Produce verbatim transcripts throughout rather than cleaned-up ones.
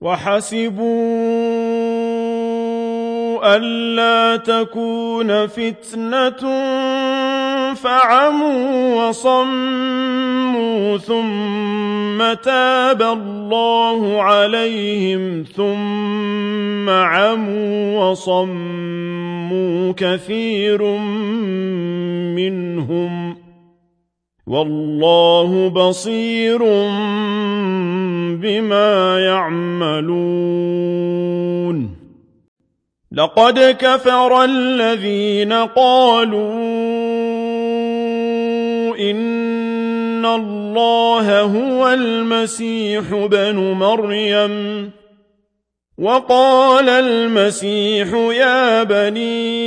وحسبوا ألا تكون فتنة فعموا وصموا ثم تاب الله عليهم ثم عموا وصموا كثير منهم والله بصير بما يعملون لقد كفر الذين قالوا إن الله هو المسيح ابن مريم وقال المسيح يا بني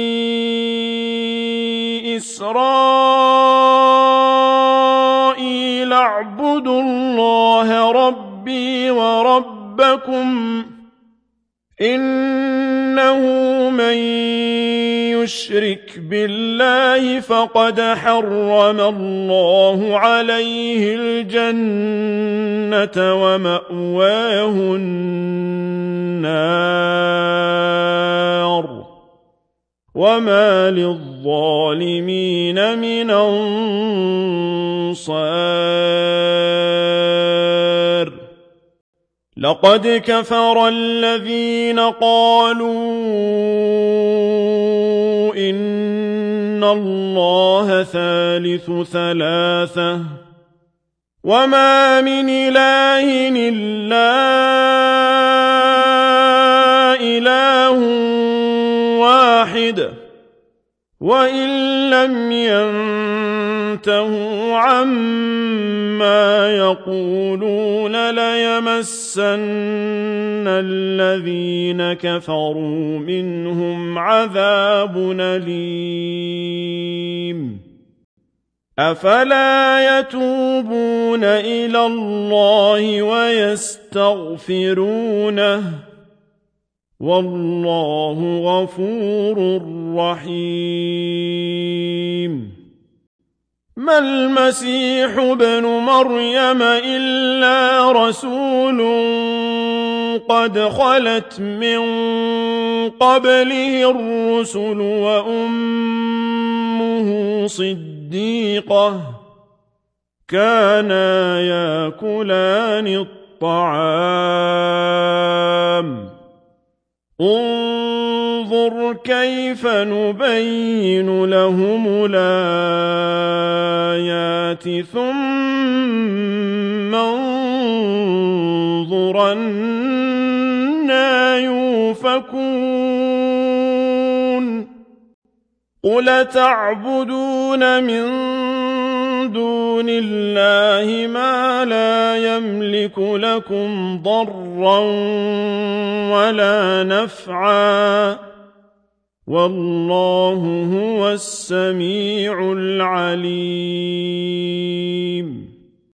إسرائيل اعبدوا الله ربي وربكم إنه من يشرك بالله فقد حرم الله عليه الجنة ومأواه النار وما للظالمين من أنصار لقد كفر الذين قالوا إن الله ثالث ثلاثة وما من إله إلا إله واحد وإن لم ينتهوا عما يقولون ليمسن الذين كفروا منهم عذاب أليم أفلا يتوبون إلى الله ويستغفرونه والله غفور رحيم ما المسيح ابن مريم إلا رسول قد خلت من قبله الرسل وأمه صديقة كانا يأكلان الطعام انظر كيف نبين لهم الآيات ثم انظر أنى يؤفكون قل تعبدون من دون الله ما لا يملك لكم ضرا ولا نفعا والله هو السميع العليم